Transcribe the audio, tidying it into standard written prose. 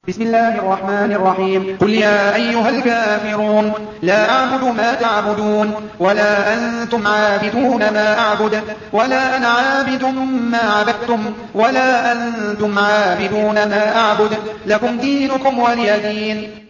بسم الله الرحمن الرحيم. قل يا أيها الكافرون لا أعبد ما تعبدون ولا أنتم عابدون ما أعبد ولا أنا عابد ما عبدتم ولا أنتم عابدون ما أعبد لكم دينكم ولي دين.